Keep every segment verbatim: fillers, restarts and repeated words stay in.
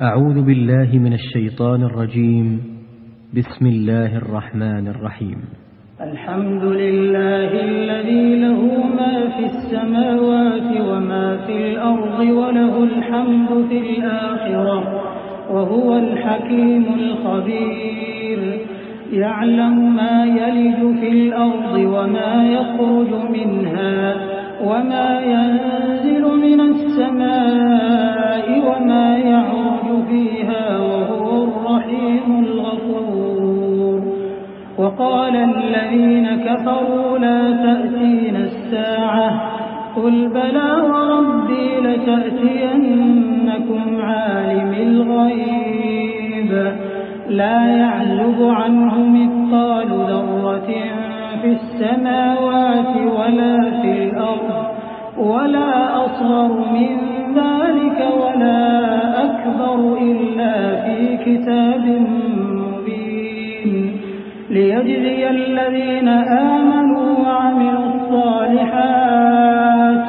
أعوذ بالله من الشيطان الرجيم. بسم الله الرحمن الرحيم. الحمد لله الذي له ما في السماوات وما في الأرض وله الحمد في الآخرة وهو الحكيم الخبير. يعلم ما يلج في الأرض وما يخرج منها وما ينزل من السماء وما يعرج فيها وهو الرحيم الغفور. وقال الذين كفروا لا تأتينا الساعة قل بلى وربي لتأتينكم عالم الغيب لا يعزب عنه مثقال ذرة في السماوات ولا في الأرض ولا أصغر من ذلك ولا أكبر إلا في كتاب مبين ليجزي الذين آمنوا وعملوا الصالحات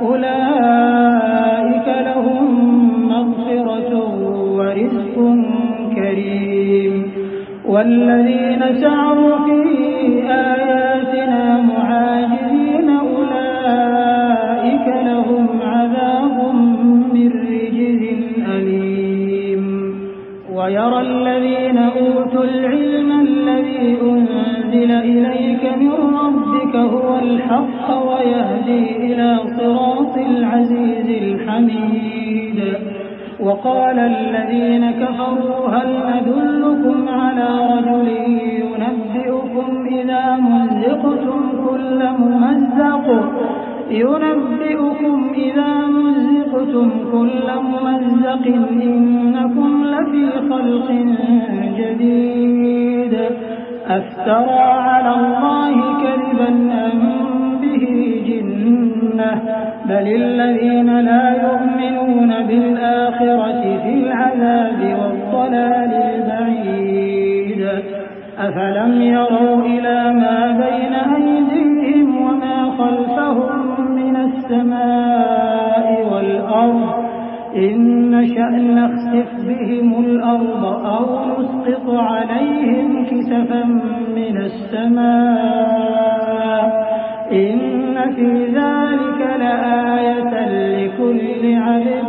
أولئك لهم مغفرة ورزق كريم. والذين سعوا في آياتنا معاجزين أولئك لهم عذاب من رجز أليم. ويرى الذين أوتوا العلم الذي أنزل إليك من ربك هو الحق ويهدي إلى صراط العزيز الحميد. وقال الذين كفروا هل ندلكم على رجل ينبئكم إذا مزقتم كل ممزق ينبئكم إذا مزقتم كل ممزق إنكم لفي خلق جديد أفترى على الله كذبا أم به جنة بل الذين لا يؤمنون بالآخرة في العذاب والضلال البعيد. أفلم يروا إلى ما بين أيديهم وما خلفهم من السماء والأرض إن نشأ نخسف بهم الأرض أو نسقط عليهم كسفا من السماء إن في ذلك لآية لكل عبد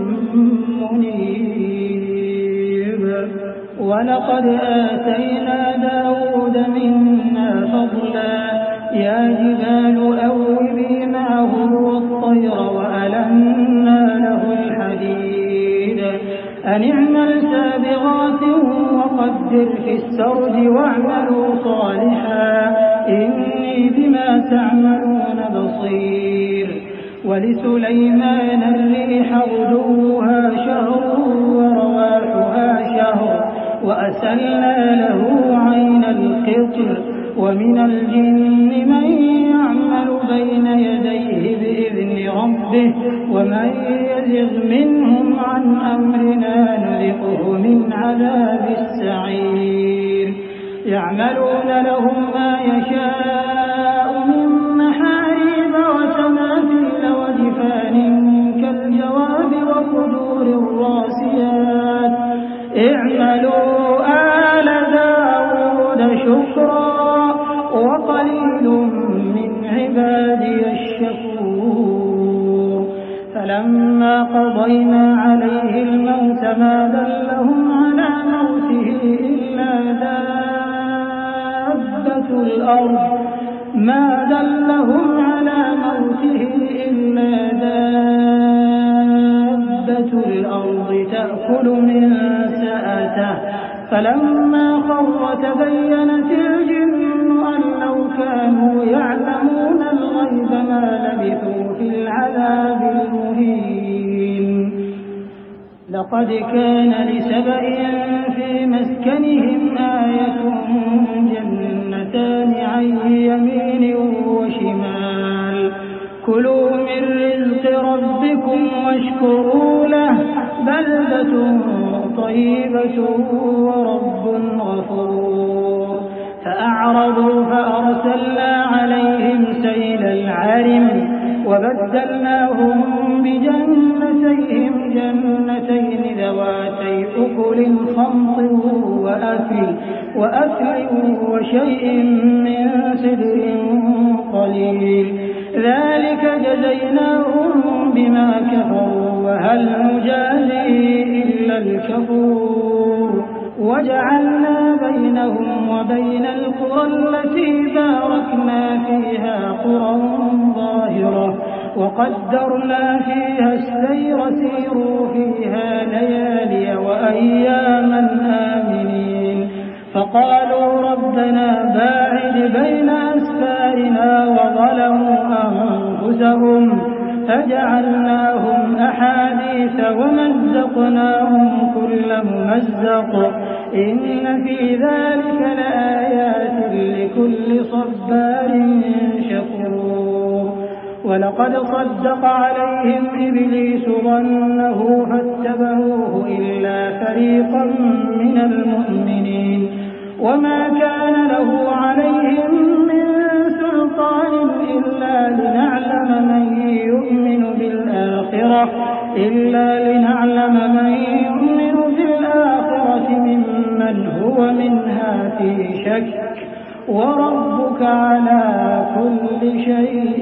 منيب. ولقد آتينا داود منا فضلا يا جبال أوبي معه والطير وألنا له الحديد أن اعمل سابغات وقدر في السرد واعملوا صالحا إني بما تعملون بصير. ولسليمان الريح غدوها شهر ورواحها شهر وأسلنا له عين القطر ومن الجن من يعمل بين يديه بإذن ربه ومن يزغ منهم عن أمرنا نذقه من عذاب السعير. يعملون لهم ما يشاء من محاريب وتماثيل وجفان كالجواب وقدور الراسيات اعملوا آل داود شكرا وقليل من عبادي الشكور. فلما قضينا عليه الموت ما دلهم على موته إلا دابة الأرض ما دلهم على موته إلا دابة الأرض تأكل من سأته فلما خر تبينت الجن أن لو كانوا يعلمون الغيب ما لبثوا في العذاب المهين. لقد كان لسبإ في مسكنهم آية جنتان عن يمين وشمال كلوا من رزق ربكم واشكروا له بلدة طيبة ورب غفور. فأعرضوا فأرسلنا عليهم سيل العرم وبدلناهم بجنتيهم جنتين ذواتي أكل خمط وأكل, وأكل وشيء من سدر قليل ذلك جزيناهم بما كفروا وهل نجازي إلا الكفور وجعلنا بينهم وبين القرى التي باركنا فيها قرى ظاهرة وقدرنا فيها السير سيروا فيها ليالي وأياما آمنين فقالوا ربنا باعد بين أسفارنا وظلموا أنفسهم فجعلناهم أحاديث ومزقناهم كل ممزق إن في ذلك لآيات لكل صبار شكور ولقد صدق عليهم إبليس ظنه فاتبعوه إلا فريقا من المؤمنين وما كان له عليهم من سلطان إلا لنعلم من يؤمن بالآخرة إلا لنعلم من يؤمن بالآخرة ممن هو منها في شك وربك على كل شيء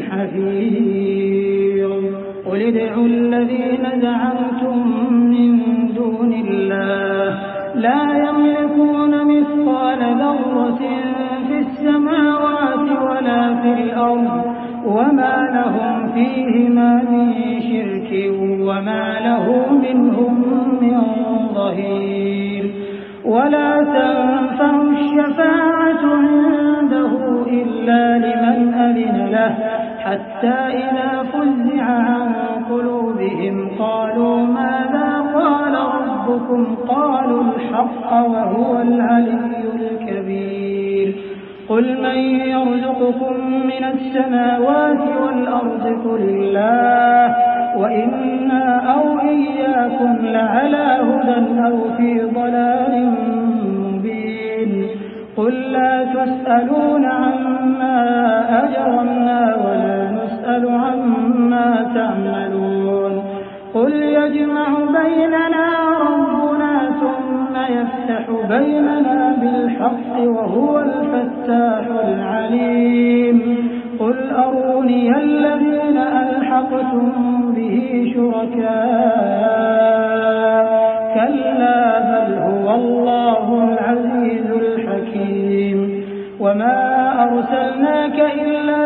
حفيظ قل ادعوا الذين زعمتم من دون الله لا يملكون مثقال ذرة في السماوات ولا في الأرض وما لهم فيهما من شرك وما له منهم من ظهير ولا تنفع الشفاعة عنده إلا لمن أذن له حتى إذا فزع عن قلوبهم قالوا ماذا قال ربكم قالوا الحق وهو العلي الكبير قل من يرزقكم من السماوات والأرض قل الله وإنا أو إياكم لعلى هدى أو في ضلال مبين قل لا تسألون عما أجرمنا ولا نسأل عما تعملون قل يجمع بيننا ربنا ثم يفتح بيننا بالحق وهو الفتاح العليم قل أروني الذين ألحقتم به شركاء كلا بل هو الله العزيز الحكيم وما أرسلناك إلا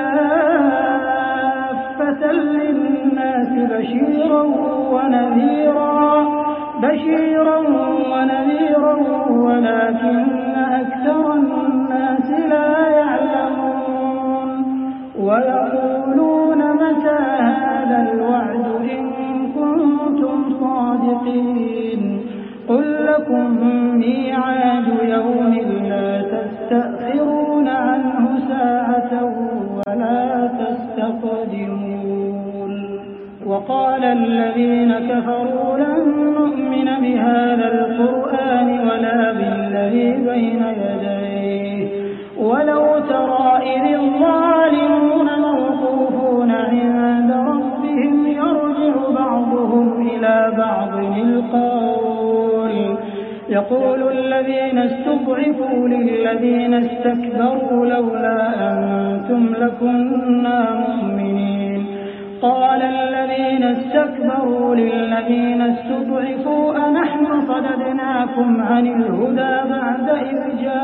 كافة للناس بشيرا ونذيرا بشيرا ونذيرا ولكن أكثر الناس لا يعلمون ويقولون متى هذا الوعد إن كنتم صادقين قل لكم ميعاد يوم لا تستأخرون عنه ساعة ولا تستقدمون وقال الذين كفروا لن نؤمن بهذا القرآن ولا بالذي بين يديه ولو ترى إذ الظالمون موقوفون عند ربهم يرجع بعضهم إلى بعض القول يقول الذين استضعفوا للذين استكبروا لولا أنتم لكنا مؤمنين قال الذين استكبروا للذين استضعفوا أنحن صددناكم عن الهدى بعد إذ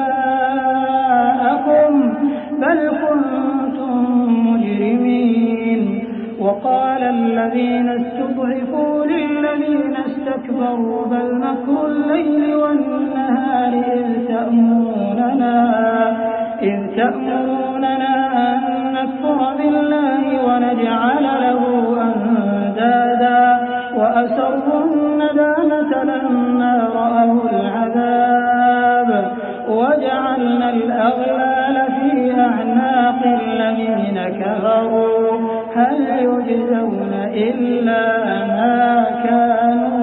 جاءكم بل كنتم مجرمين وقال الذين استضعفوا للذين استكبروا بل مكر الليل والنهار إذ تأمروننا إذ تأمروننا أن نكفر بالله ونجعل له أندادا وأسروا الندامة لما رأوا العذاب وجعلنا الأغلال في أعناق الذين كفروا هل يجزون إلا ما كانوا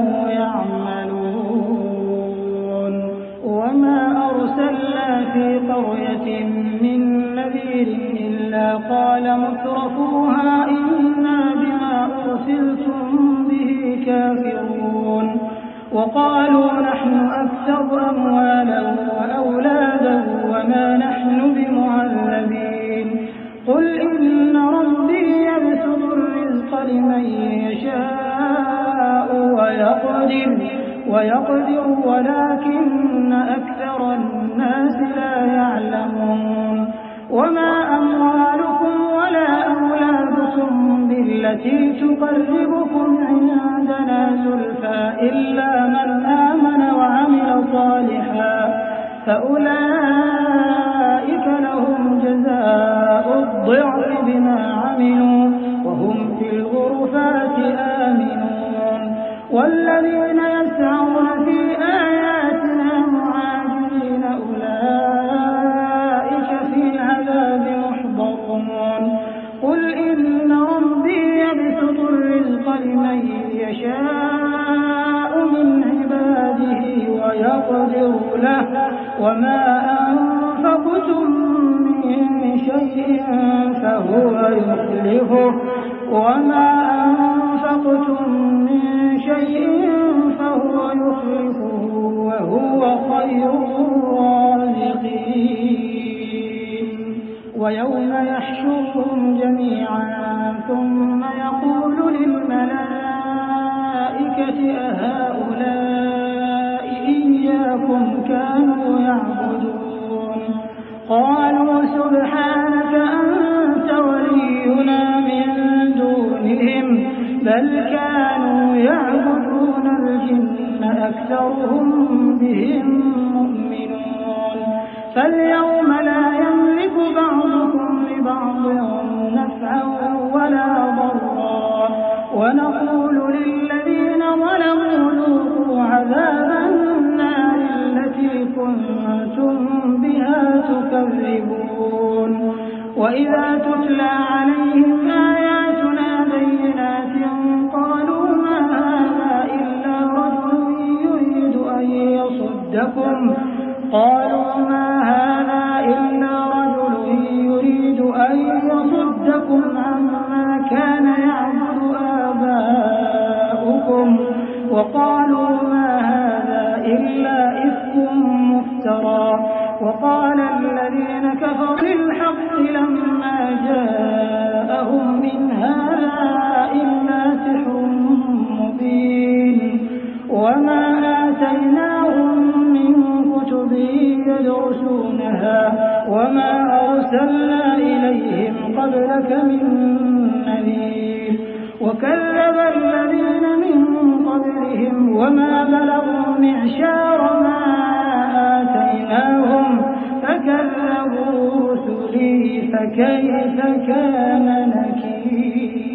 يعملون وما أرسلنا في قرية من نذير إلا قال مترفوها أرسلتم به كافرون وقالوا نحن أكثر أموالا وأولادا وما نحن بمعذبين قل إن ربي يبسط الرزق لمن يشاء ويقدر ويقدر ولكن أكثر الناس لا يعلمون وما أموالكم ولا أولادكم بالتي تقربكم عندنا زلفى إلا من آمن وعمل صالحا فأولئك لهم جزاء الضعف بما عملوا وهم في الغرفات آمنون والذين يسعون في آياتنا معاجزين أولئك في العذاب محضرون قل إن ربي يبسط الرزق لمن يشاء من عباده ويقدر له وما أنفقتم من شيء فهو يخلفه وما أنفقتم من شيء فهو يخلفه وهو خير الرازقين ويوم يحشرهم جميعا ثم يقول للملائكة أهؤلاء إياكم كانوا يعبدون قالوا سبحانك أنت ولينا من دونهم بل كانوا يعبدون الجن أكثرهم بهم مؤمنون فاليوم لا يملك بعضكم لبعض نفعا ولا ضرا ونقول للذين ظلموا ذوقوا عذاب النار التي كنتم بها تكذبون وإذا تتلى عليهم آياتنا بينات قالوا ما هذا إلا رجل يريد أن يصدكم قالوا ما هذا إلا رجل يريد أن يصدكم عما كان يعبد آباؤكم وقالوا ما هذا إلا إفك مفترى وقال الذين كفروا للحق لما جاءهم من هذا إلا سحر مبين وما آتيناهم من كتب يدرسونها وما أرسلنا إليهم قبلك من نذير وكذب الذين من قبلهم وما بلغوا معشار ما آتيناهم فكذبوا رسلي فكيف كان نكير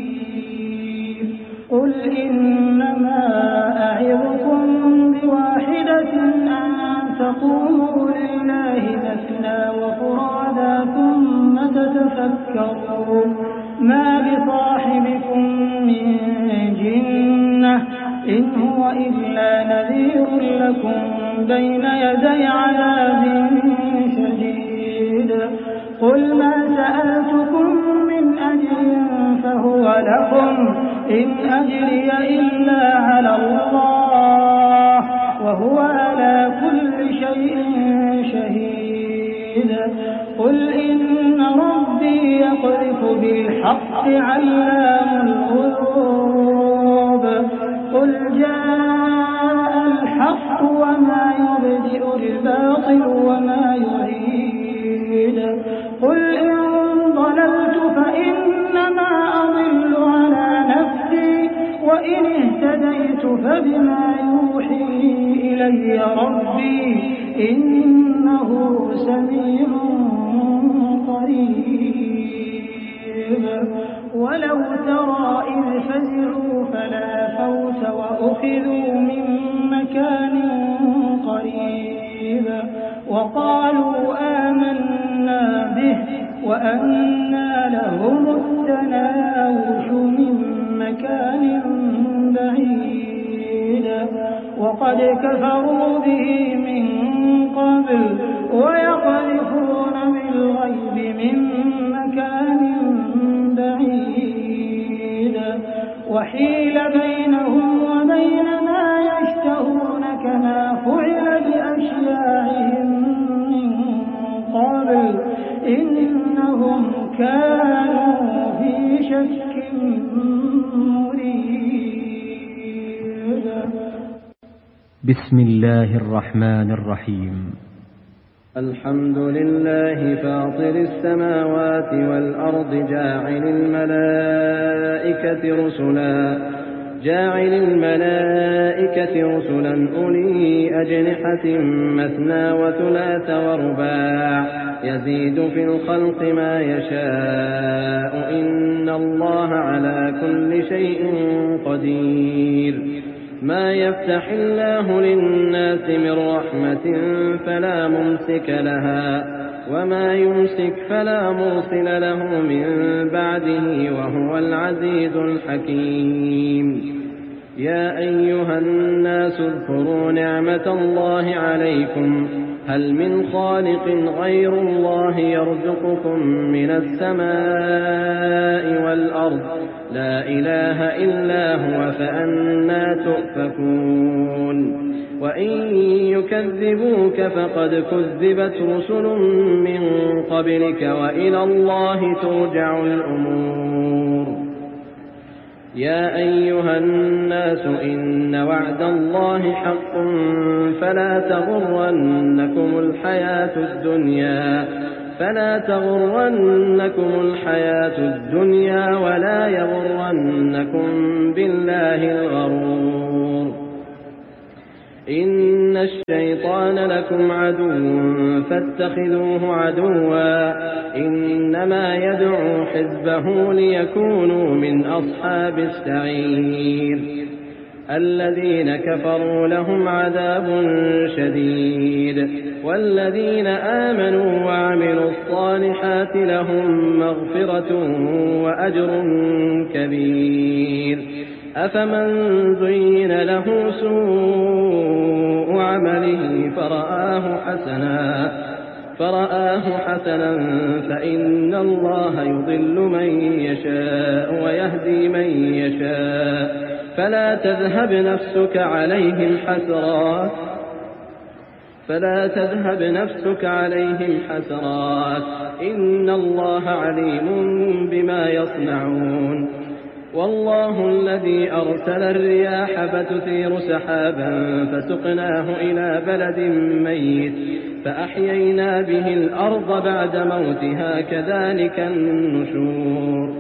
قل إنما أعظكم بواحدة أن تقوموا لله مثنى وفرادا ثم تتفكروا ما بصاحبكم من جنة إن هو إلا نذير لكم بين يدي عذاب شديد قل ما سألتكم من أجر فهو لكم إن أجري إلا على الله وهو على كل شيء شهيد قل إن ربي يقذف بالحق علام الغيوب قل جاء الحق وما يبدئ الباطل وما يعيد قل إن ضللت فإنما أضل على نفسي وإن اهتديت فبما يوحي إلي ربي إنه سميع قريب ولو ترى إذ فزعوا فلا فوت وأخذوا من مكان قريب وقالوا آمنا به وأنى لهم التناوش من مكان بعيد وقد كفروا به من قبل ويقذفون بالغيب من مكان بعيد وحيل بينهم وبين ما يشتهون كما فعل بأشياعهم من قبل إنهم كانوا في شك مريب. بسم الله الرحمن الرحيم. الحمد لله فاطر السماوات والأرض جاعل الملائكة رسلا جاعل الملائكة رسلا أولي أجنحة مثنى وثلاث ورباع يزيد في الخلق ما يشاء إن الله على كل شيء قدير. ما يفتح الله للناس من رحمة فلا ممسك لها وما يمسك فلا مرسل له من بعده وهو العزيز الحكيم. يا أيها الناس اذكروا نعمة الله عليكم هل من خالق غير الله يرزقكم من السماء والأرض لا إله إلا هو فأنى تؤفكون. وإن يكذبوك فقد كذبت رسل من قبلك وإلى الله ترجع الأمور. يا أيها الناس إن وعد الله حق فلا تغرنكم الحياة الدنيا فلا تغرنكم الحياة الدنيا ولا يغرنكم بالله الغرور. إن الشيطان لكم عدو فاتخذوه عدوا إنما يدعو حزبه ليكونوا من أصحاب السعير. الذين كفروا لهم عذاب شديد والذين آمنوا وعملوا الصالحات لهم مغفرة وأجر كبير. أفمن زين له سوء عمله فرآه حسنا فرآه حسنا فإن الله يضل من يشاء ويهدي من يشاء فلا تذهب نفسك عليهم حسرات فلا تذهب نفسك عليهم حسرات إن الله عليم بما يصنعون. والله الذي أرسل الرياح فتثير سحابا فسقناه إلى بلد ميت فأحيينا به الأرض بعد موتها كذلك النشور.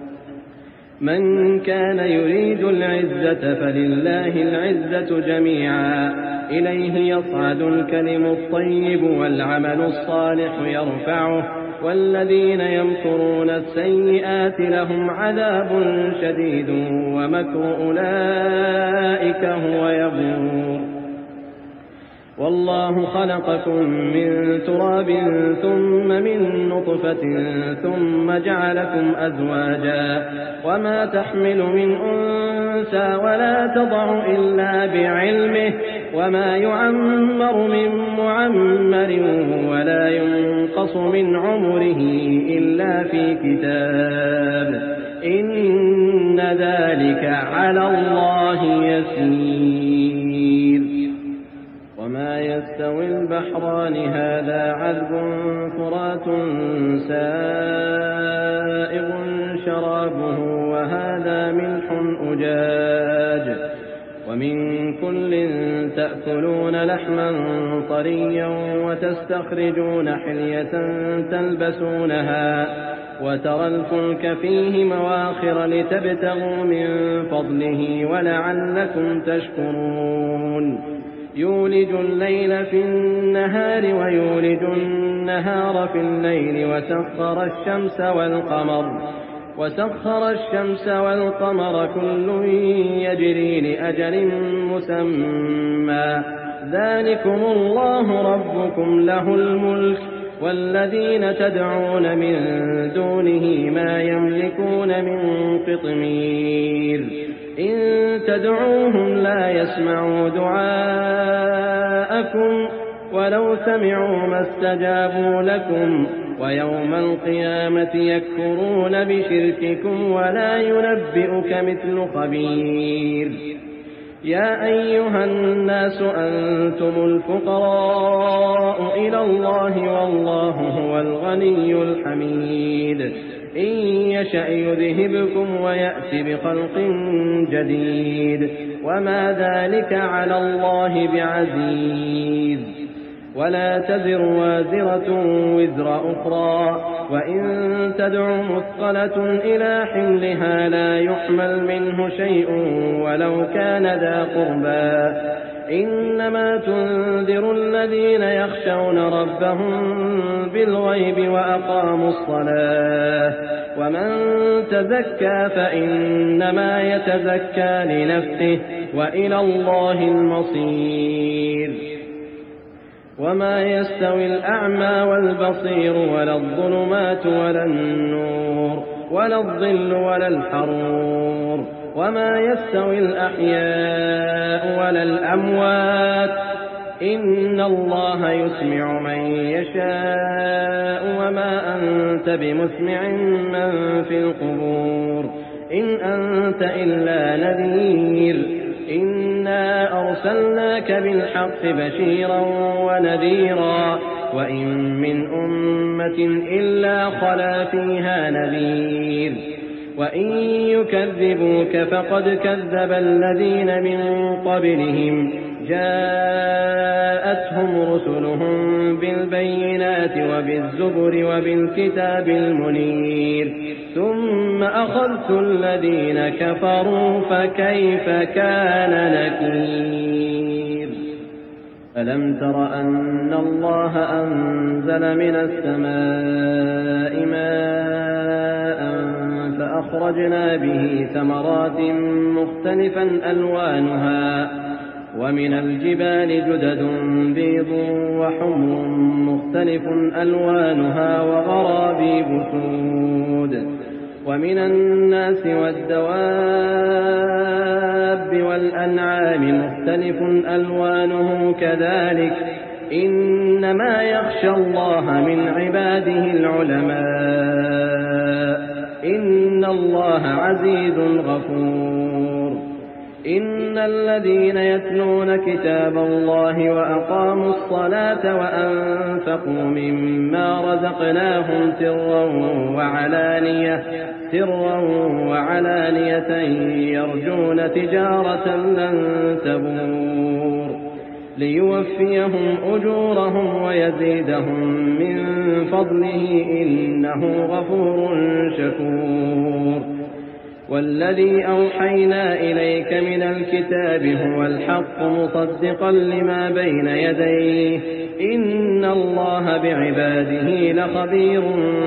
من كان يريد العزة فلله العزة جميعا إليه يصعد الكلم الطيب والعمل الصالح يرفعه والذين يمكرون السيئات لهم عذاب شديد ومكر أولئك هو يبور. والله خلقكم من تراب ثم من نطفة ثم جعلكم أزواجا وما تحمل من أنثى ولا تضع إلا بعلمه وما يعمر من معمر ولا ينقص من عمره إلا في كتاب إن ذلك على الله يسير. وما يستوي البحران هذا عذب فرات سائغ شرابه وهذا ملح أجاج ومن كل تأكلون لحما طريا وتستخرجون حلية تلبسونها وترى الفلك فيه مواخر لتبتغوا من فضله ولعلكم تشكرون. يولج الليل في النهار ويولج النهار في الليل وسخر الشمس والقمر وسخر الشمس والقمر كل يجري لأجل مسمى ذلكم الله ربكم له الملك والذين تدعون من دونه ما يملكون من قطمير إن تدعوهم لا يسمعوا دعاءكم ولو سمعوا ما استجابوا لكم ويوم القيامة يكفرون بشرككم ولا ينبئك مثل خبير. يا أيها الناس أنتم الفقراء إلى الله والله هو الغني الحميد. إن يشأ يذهبكم ويأتي بخلق جديد وما ذلك على الله بعزيز. ولا تزر وازرة وزر أخرى وإن تدع مثقلة إلى حملها لا يحمل منه شيء ولو كان ذا قربى. إنما تنذر الذين يخشون ربهم بالغيب وأقاموا الصلاة ومن تزكى فإنما يتزكى لنفسه وإلى الله المصير. وما يستوي الأعمى والبصير ولا الظلمات ولا النور ولا الظل ولا الحرور وما يستوي الأحياء ولا الأموات إن الله يسمع من يشاء وما أنت بمسمع من في القبور إن أنت إلا نذير. إنا أرسلناك بالحق بشيرا ونذيرا وإن من أمة إلا خلا فيها نذير. وإن يكذبوك فقد كذب الذين من قبلهم جاءتهم رسلهم بالبينات وبالزبر وبالكتاب المنير ثم أخذت الذين كفروا فكيف كان نكير. ألم تر أن الله أنزل من السماء ماء فأخرجنا به ثمرات مختلفا ألوانها ومن الجبال جدد بيض وحمر مختلف ألوانها وغرابيب سود ومن الناس والدواب والأنعام مختلف ألوانه كذلك إنما يخشى الله من عباده العلماء إن الله عزيز غفور. إن الذين يتلون كتاب الله وأقاموا الصلاة وأنفقوا مما رزقناهم سرا وعلانية سرا وعلانية يرجون تجارة لن تبور ليوفيهم أجورهم ويزيدهم من فضله إنه غفور شكور. والذي أوحينا إليك من الكتاب هو الحق مصدقا لما بين يديه إن الله بعباده لخبير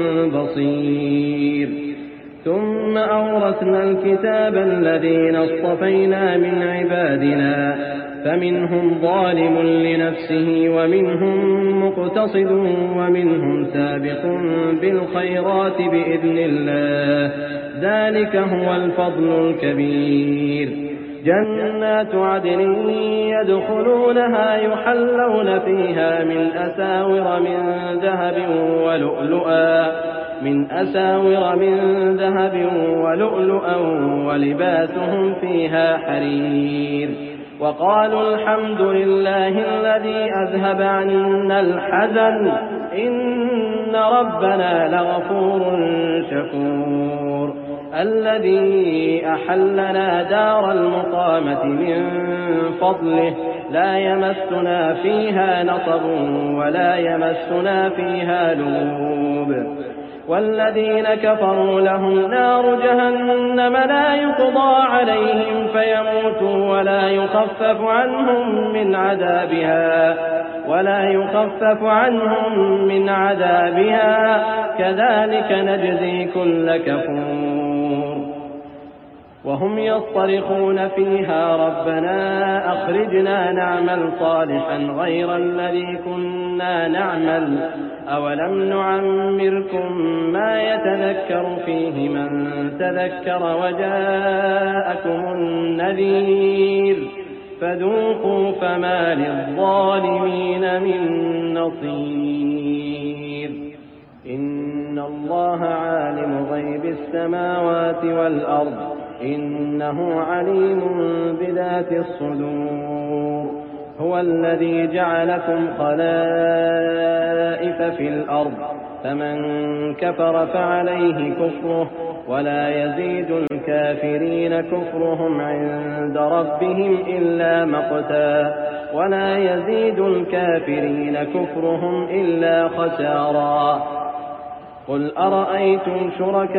بصير. ثم أورثنا الكتاب الذين اصطفينا من عبادنا فمنهم ظالم لنفسه ومنهم مقتصد ومنهم سابق بالخيرات بإذن الله ذلك هو الفضل الكبير. جنات عدن يدخلونها يحلون فيها من أساور من ذهب ولؤلؤا من أساور من ذهب ولؤلؤا ولباسهم فيها حرير. وقالوا الحمد لله الذي أذهب عنا الحزن إن ربنا لغفور شكور. الذي أحلنا دار المقامة من فضله لا يمسنا فيها نصب ولا يمسنا فيها لغوب. والذين كفروا لهم نار جهنم لا يقضى عليهم فيموتوا ولا يخفف عنهم من عذابها ولا يخفف عنهم من عذابها كذلك نجزي كل كفور. وهم يصطرخون فيها ربنا أخرجنا نعمل صالحا غير الذي كنا نعمل أولم نعمركم ما يتذكر فيه من تذكر وجاءكم النذير فذوقوا فما للظالمين من نصير إن الله عالم غيب السماوات والأرض إنه عليم بذات الصدور هو الذي جعلكم خلائف في الأرض فمن كفر فعليه كفره ولا يزيد الكافرين كفرهم عند ربهم إلا مقتا ولا يزيد الكافرين كفرهم إلا خسارا قل أرأيتم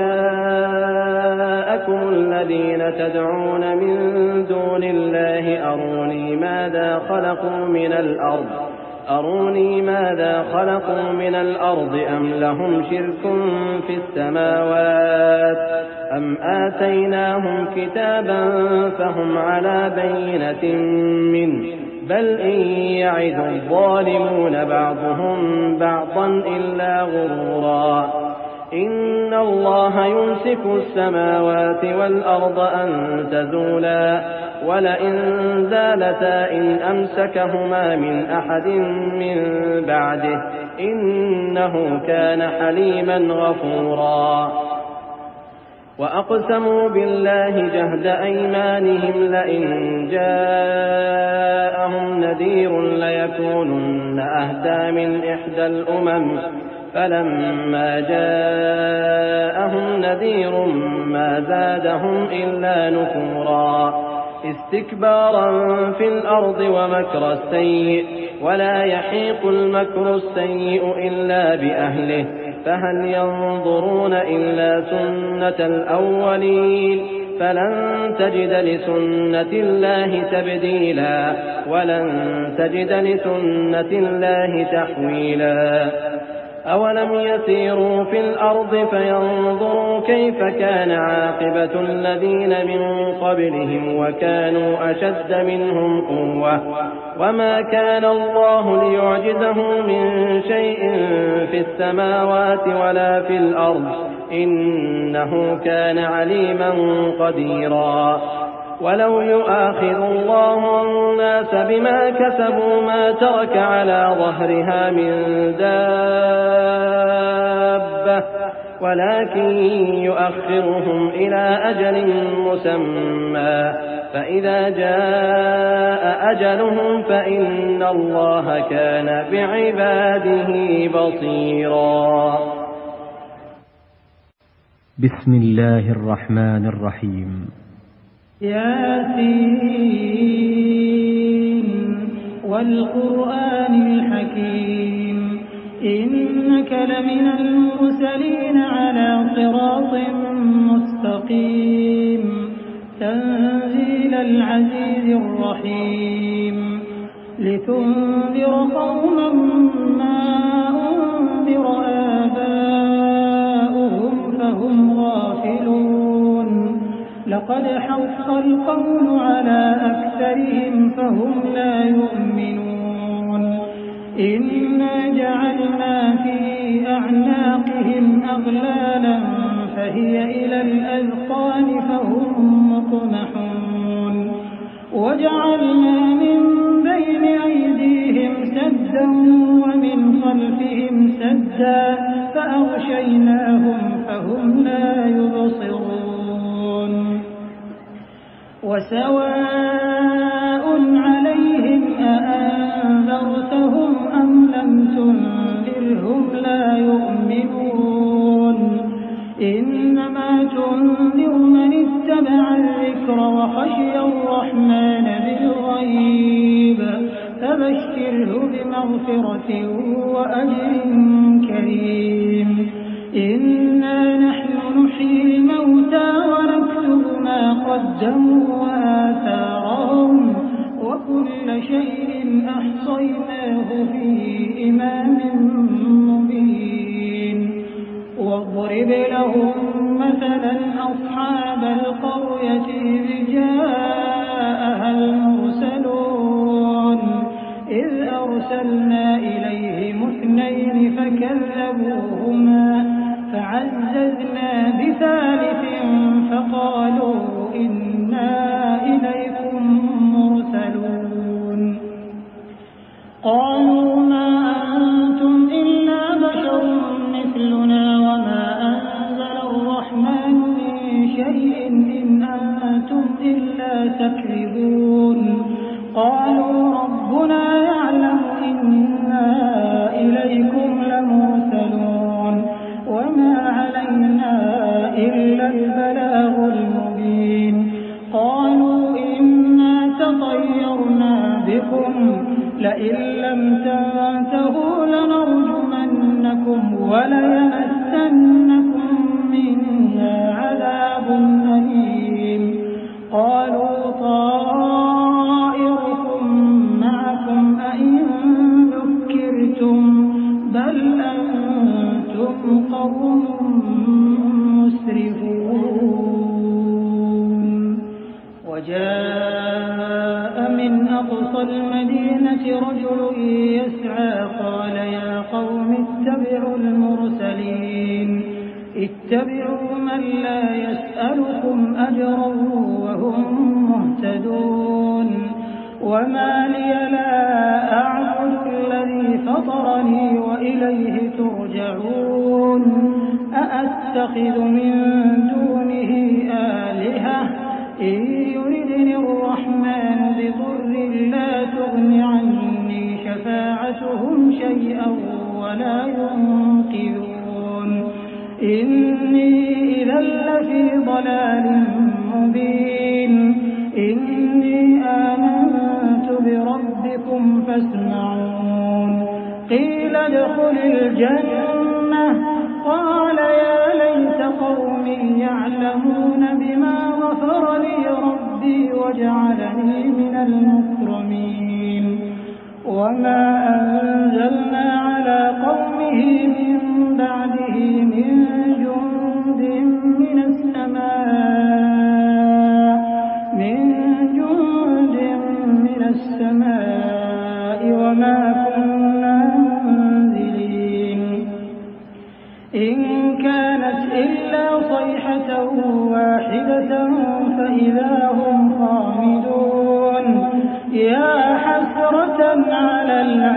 شركاءكم الذين تدعون من دون الله أروني ماذا خلقوا من الأرض أروني ماذا خلقوا من الأرض أم لهم شرك في السماوات أم آتيناهم كتابا فهم على بينة منه بل إن يعد الظالمون بعضهم بعضا إلا غرورا إن الله يمسك السماوات والأرض أن تزولا ولئن زالتا إن أمسكهما من أحد من بعده إنه كان حليما غفورا وأقسموا بالله جهد أيمانهم لئن جاءهم نذير ليكونن أهدى من إحدى الأمم فلما جاءهم نذير ما زادهم إلا نفورا استكبارا في الأرض ومكر السيء ولا يحيق المكر السيء إلا بأهله فهل ينظرون إلا سنة الأولين فلن تجد لسنة الله تبديلا ولن تجد لسنة الله تحويلا أولم يسيروا في الأرض فينظروا كيف كان عاقبة الذين من قبلهم وكانوا أشد منهم قوة وما كان الله ليعجزه من شيء في السماوات ولا في الأرض إنه كان عليما قديرا ولو يؤاخذ الله الناس بما كسبوا ما ترك على ظهرها من دابة ولكن يؤخرهم إلى أجل مسمى فإذا جاء أجلهم فإن الله كان بعباده بصيرا بسم الله الرحمن الرحيم ياسين والقرآن الحكيم إنك لمن المرسلين على صراط مستقيم تنزيل العزيز الرحيم لتنذر قوما ما أنذر آباؤهم فهم غافلون لقد حق القول على أكثرهم فهم لا يؤمنون إنا جعلنا في أعناقهم أغلالا فهي إلى الأذقان فهم مقمحون وجعلنا من بين أيديهم سدا ومن خلفهم سدا فأغشيناهم فهم لا يبصرون وسواء عليهم أأنذرتهم أم لم تنذرهم لا يؤمنون إنما تنذر من اتبع الذكر وخشي الرحمن بالغيب فبشره بمغفرة وأجر كريم إنا نحن نحيي الموتى ونكتب ما قدموا وآثارهم وكل شيء أحصيناه في إمام مبين واضرب لهم مثلا أصحاب القرية إذ جاءها المرسلون إذ أرسلنا إليهم اثنين فكذبوهما فعززنا بثالث فقالوا إنا إليكم مرسلون قالوا ما أنتم إلا بشر مثلنا وما أنزل الرحمن من شيء إن أنتم إلا تكذبون قالوا ربنا يعلم إنا إليكم لمرسلون وما علينا إلا البلاغ المبين قالوا إنا تطيرنا بكم لئن لم تنتهوا لنرجمنكم وليمسنكم منا عذاب أليم قالوا طائركم معكم أئن ذكرتم بل أنتم قوم مسرفون وجاء من أقصى المدينة رجل يسعى قال يا قوم اتبعوا المرسلين اتبعوا من لا يسألكم أجرا وهم مهتدون وما لي لا أعبد الذي فطرني وإليه ترجعون أأتخذ من دونه آلهة إن يردني الرحمن بضر لا تغن عني شفاعتهم شيئا ولا ينقذون إني إذا لفي ضلال مبين إني آمنت بربكم فاسمعون قيل ادخل الجنة قال يا ليت قومي يعلمون بما غفر لي ربي وجعلني من المكرمين وما أنزلنا على قومه من بعده من جند من السماء من جند من السماء وما كنا منزلين إن كانت إلا صيحة واحدة فإذا هم خامدون يا حسرة على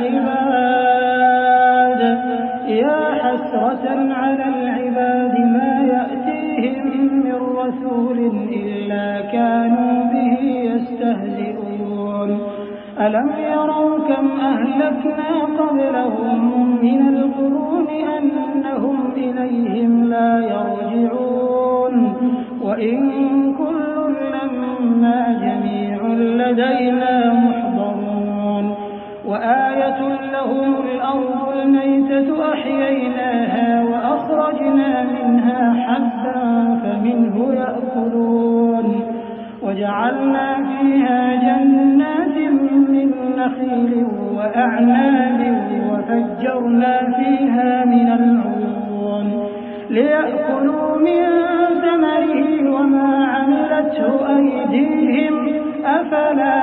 العباد يا حسرة على العباد ما يأتيهم من رسول إلا كانوا به يستهزئون ألم يروا كم أهلكنا قبلهم من القرون أنهم إليهم لا يرجعون وإن كل لما جميع لدينا محضرون وآية لهم الأرض الميتة أحييناها وأخرجنا منها حبا فمنه يأكلون وجعلنا فيها جنات من نخيل وأعناب وفجرنا فيها من العيون ليأكلوا من ثمره وما عملته أيديهم أفلا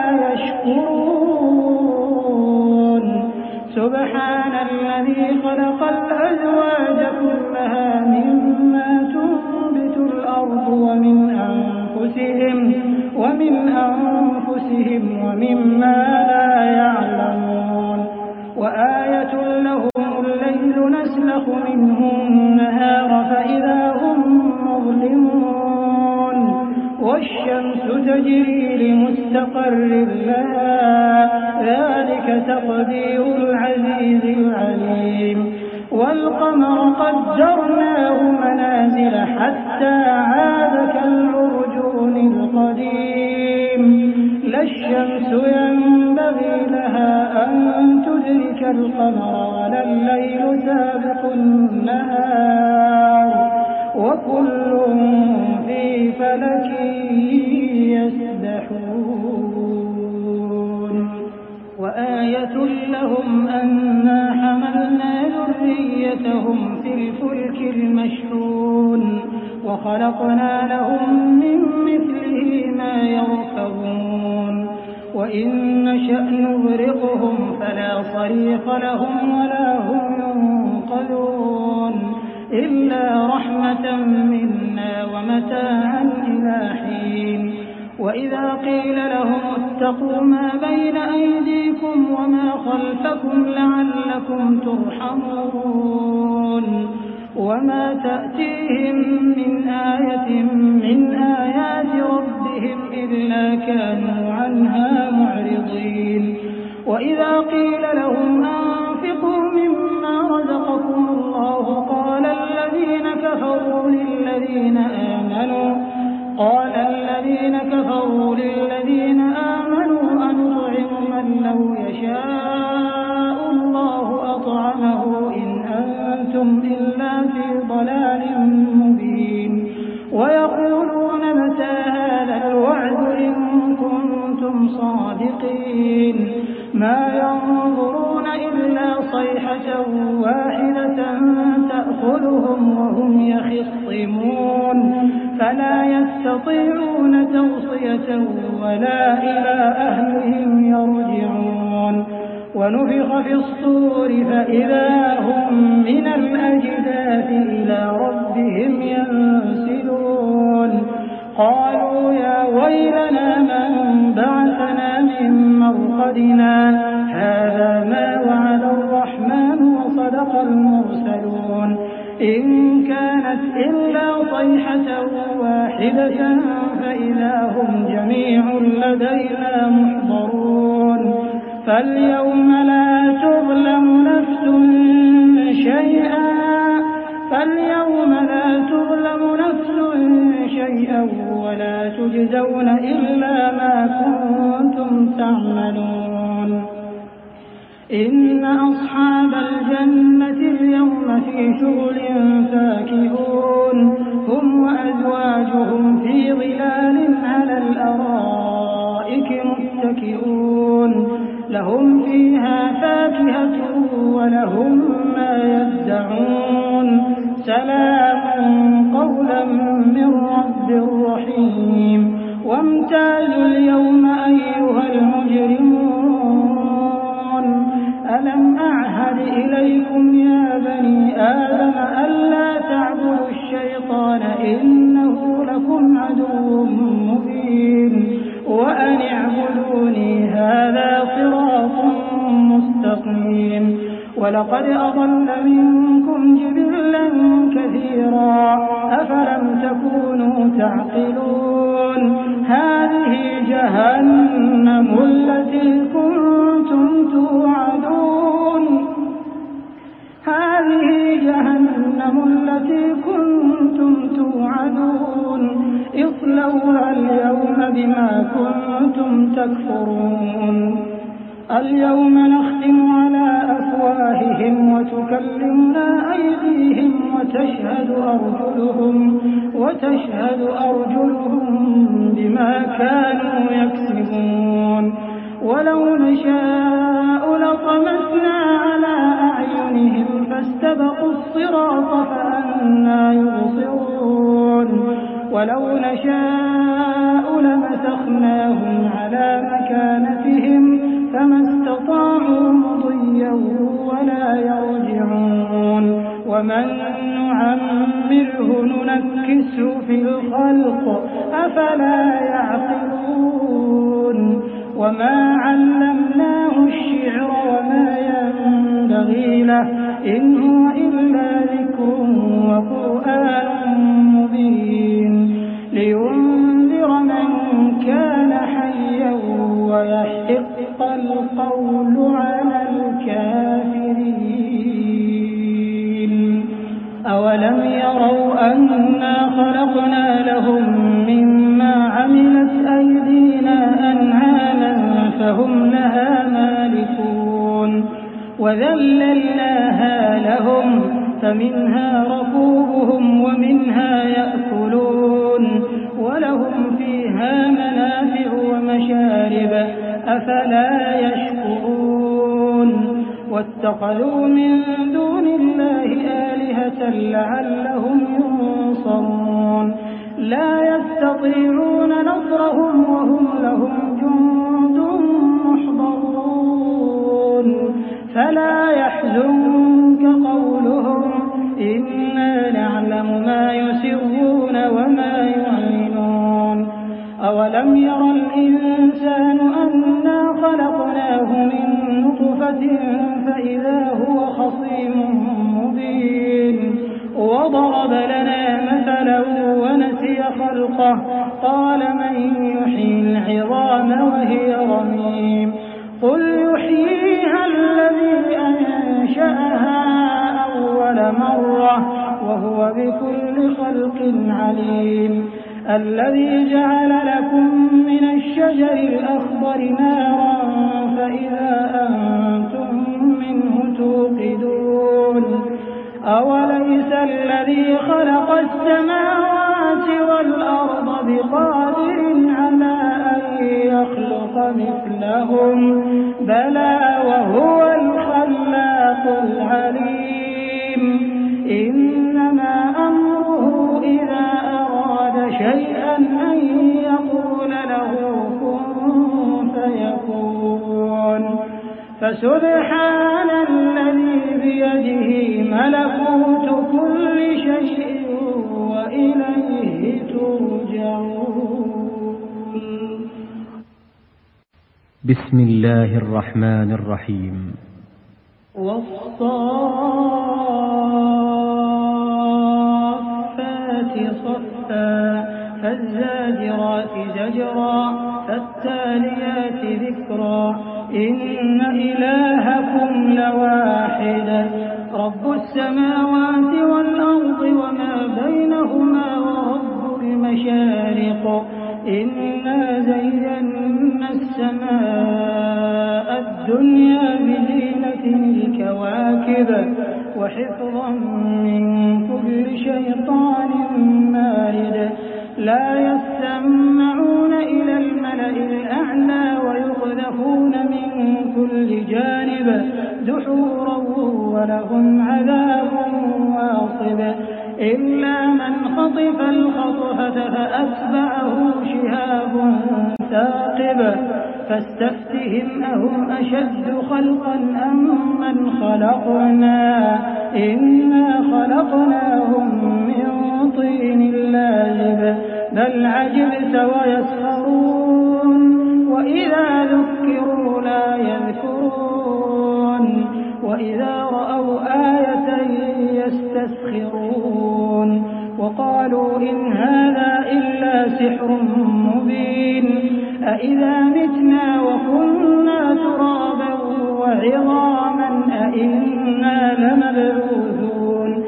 يشكرون سبحان الذي خلق الأزواج كلها مما تنبت الأرض ومن أنفسهم ومن أنفسهم ومما لا يعلمون وآية لهم الليل نسلخ منه النهار فإذا هم مظلمون والشمس تجري لمستقر لها ذلك تقدير العزيز العليم والقمر قدرناه منازل حتى عاد كالعرجون القديم لا الشمس ينبغي لها أن تدرك القمر ولا الليل سابق النهار وكل في فلك يسبحون وآية لهم أنا حملنا ذريتهم في الفلك المشحون وخلقنا لهم من مثله ما يركبون وإن نشأ نغرقهم فلا صريخ لهم ولا هم ينقذون إلا رحمة منا ومتاعا إلى حين وإذا قيل لهم اتقوا ما بين أيديكم وما خلفكم لعلكم ترحمون وما تأتيهم من آية من آيات ربهم إلا كانوا عنها معرضين وإذا قيل لهم أنفقوا مما رزقكم الله قال الذين كفروا للذين آمنوا قال الذين كفروا للذين آمنوا أنطعم من لو يشاء الله أطعمه إن أنتم إلا في ضلال مبين ويقولون متى هذا الوعد إن كنتم صادقين ما ينظرون إلا صيحة واحدة تأخذهم وهم يخصمون فلا يستطيعون توصية ولا إلى أهلهم يرجعون ونفخ في الصور فإذا هم من الأجداث إلى ربهم ينسلون قالوا يا ويلنا من بعثنا من مرقدنا هذا ما وعد الرحمن وصدق المرسلون إن كانت إلا صيحة واحدة فإذا هم جميع لدينا محضرون فاليوم لا تظلم نفس شيئا فاليوم لا تظلم نفس شيئا ولا تجزون إلا ما كنتم تعملون إن أصحاب الجنة اليوم في شغل فاكهون هم وأزواجهم في ظلال على الأرائك متكئون لهم فيها فاكهة ولهم ما يدعون سلام قولا من رب رحيم وامتازوا اليوم أيها المجرمون ألم أعهد إليكم يا بني آدم ألا تعبدوا الشيطان إنه لكم عدو مبين وأن اعبدوني هذا صراط مستقيم ولقد أضل منكم جبلا كثيرا أفلم تكونوا تعقلون هذه جهنم التي كنتم توعدون هذه جهنم التي كنتم توعدون اصلوها اليوم بما كنتم تكفرون اليوم نختم على أفواههم وتكلمنا أيديهم وتشهد أرجلهم وتشهد أرجلهم بما كانوا يكسبون ولو نشاء لطمسنا على أعينهم فاستبقوا الصراط فأنى يبصرون ولو نشاء لمسخناهم على مكانتهم فما استطاعوا مضيا ولا يرجعون ومن نعمره ننكسه في الخلق أفلا يعقلون وما علمناه الشعر وما ينبغي له إن هو إلا ذكر وقرآن مبين لينذر من كان حيا ويحق القول على الكافرين أولم يروا أنا خلقنا لهم مما عملت أيدينا أنعاما فهم لها مالكون وذللناها لهم فمنها ركوبهم ومنها يأكلون ولهم فيها منافع ومشارب أفلا يشكرون واتخذوا من دون الله آلهة لعلهم ينصرون لا يستطيعون نصرهم وهم لهم جند محضرون فلا يحزنك قولهم إنا نعلم ما يسرون وما يعلنون أولم ير الإنسان أنا خلقناه من نطفة فإذا هو خصيم مبين وضرب لنا مثلا ونسي خلقه قال من يحيي العظام وهي رميم قل يحييها الذي أنشأها أول مرة وهو بكل خلق عليم الذي جعل لكم من الشجر الأخضر نارا فإذا أنتم منه توقدون أوليس الذي خلق السماوات والأرض بقادر على أن يخلق مثلهم بلى وهو الخلاق العليم إنما أمره إذا أراد شيئا أن يقول له كن فيكون فسبحان الذي بيده ملكوت كل شيء وإليه ترجعون. بسم الله الرحمن الرحيم. والصافات صفا فالزاجرات زجرا فالتاليات ذكرا إن إلهكم لواحد رب السماوات والأرض وما بينهما ورب المشارق إنا زينا السماء الدنيا بزينة الكواكب وحفظا من كل شيطان مارد لا يسمعون إلى الملأ الأعلى ويقذفون من كل جانب دحورا ولهم عذاب واصب إلا من خطف الخطفة فأتبعه شهاب ثاقب فاستفتهم أهم أشد خلقا أم من خلقنا إنا خلقناهم من طين لازب بل عجبت ويسخرون وإذا ذكروا لا يذكرون وإذا رأوا آية يستسخرون وقالوا إن هذا إلا سحر مبين أإذا متنا وكنا ترابا وعظاما أإنا لمبعوثون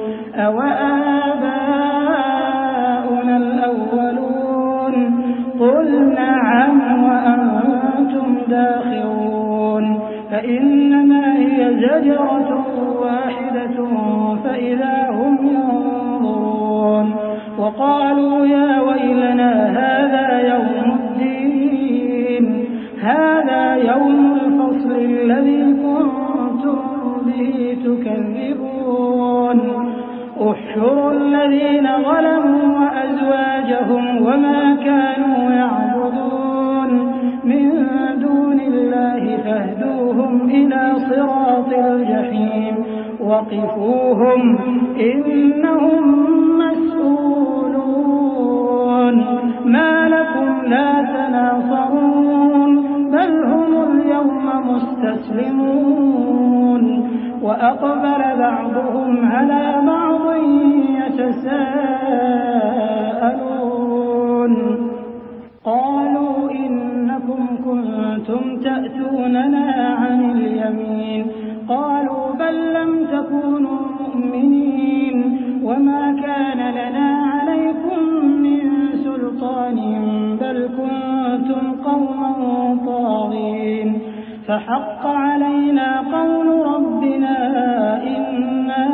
أوآباؤنا الأولون قل نعم وأنتم داخرون فإنما هي زجرة واحدة فإذا هم ينظرون وقالوا يا ويلنا هذا يوم الدين هذا يوم الفصل الذي كنتم به تكذبون احشروا الذين ظلموا وأزواجهم وما كانوا يعبدون من دون الله فاهدوهم إلى صراط الجحيم وقفوهم إنهم مسؤولون ما لكم لا تناصرون بل هم اليوم مستسلمون وأقبل بعضهم على بعض يتساءلون قالوا إنكم كنتم تأتوننا عن اليمين قالوا بل لم تكونوا مؤمنين وما كان لنا عليكم من سلطان بل كنتم قوما طاغين فحق علينا قول ربنا إنا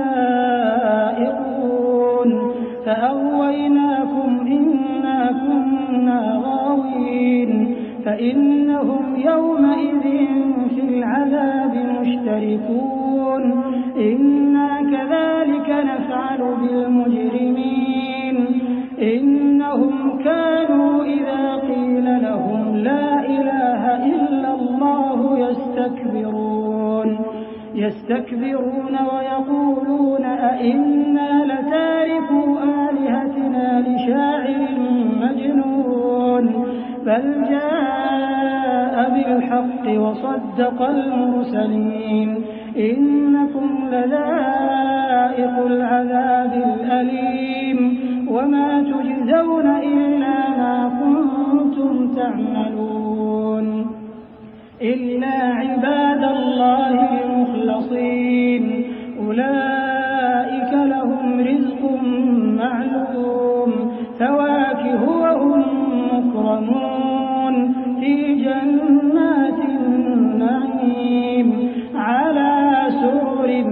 لذائقون فأغويناكم إنا كنا غاوين فإنهم يومئذ في العذاب مشتركون إنا كذلك نفعل بالمجرمين إنهم كانوا إذا قيل لهم لا إله إلا الله يستكبرون يستكبرون ويقولون أئنا لتاركو آلهتنا لشاعر مجنون بل جاء بالحق وصدق المرسلين إنكم لذائق العذاب الأليم وما تجزون إلا ما كنتم تعملون إلا عباد الله المخلصين أولئك لهم رزق معلوم فواكه وهم مكرمون في جنات النعيم على سرر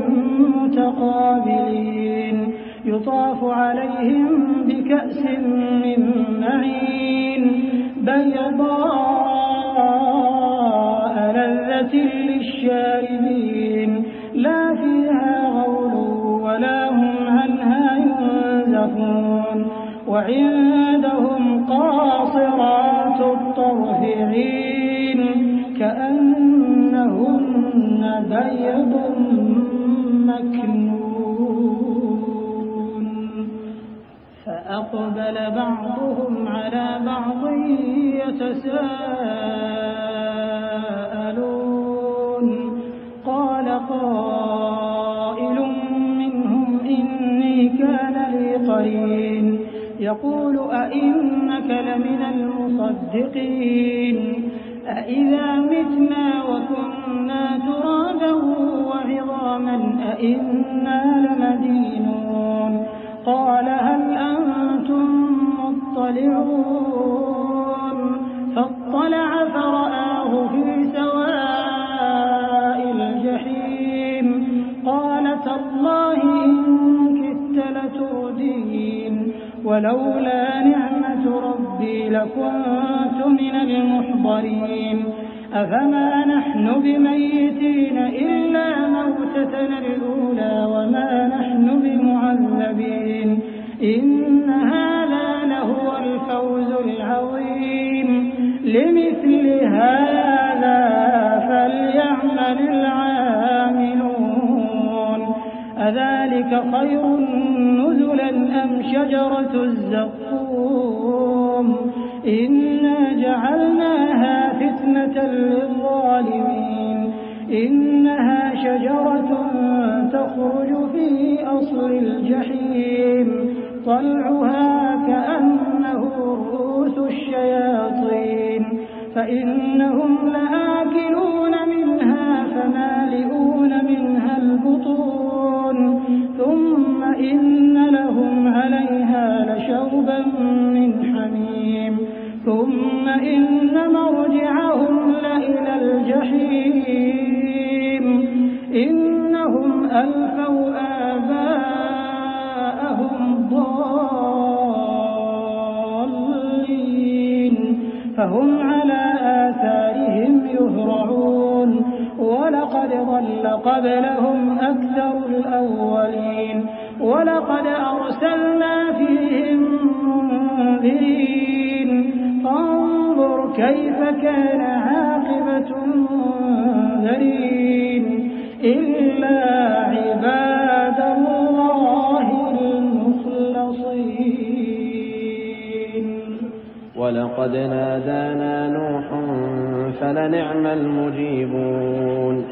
متقابلين يطاف عليهم بكأس من معين بيضاء لذة للشاربين لا فيها غول ولا هم عنها ينزفون وعندهم قاصرات الطرف عين كأنهن بيض مكنون فأقبل بعضهم على بعض يتساءلون قال قائل منهم إني كان لي قرين يقول أئنك لمن المصدقين أئذا متنا وكنا ترابا وعظاما أئنا لمدينون قال هل أنتم مطلعون فاطلع فرآه في سواء الجحيم قال تالله إن كدت لتردين ولولا نعمة ربي لكنت من المحضرين أفما نحن بميتين إلا موتتنا الأولى وما نحن بمعذبين إن هذا لهو الفوز العظيم لمثل هذا فليعمل العاملون أذلك خير نزلا أم شجرة الزقوم إنا جعلناها فتنة للظالمين إنها شجرة تخرج في أصل الجحيم طلعها كأنه رؤوس الشياطين فإنهم لآكلون منها فمالئون منها البطون ثم إن لهم عليها لشوبا من حميم ثم إن مرجعهم لإلى الجحيم إنهم ألفوا آباءهم ضالين فهم على آثارهم يهرعون ولقد ضل قبلهم أكثر الأولين ولقد أرسلنا فيهم منذرين فانظر كيف كان عاقبة المنذرين إلا عباد الله المخلصين ولقد نادانا نوح فلنعم المجيبون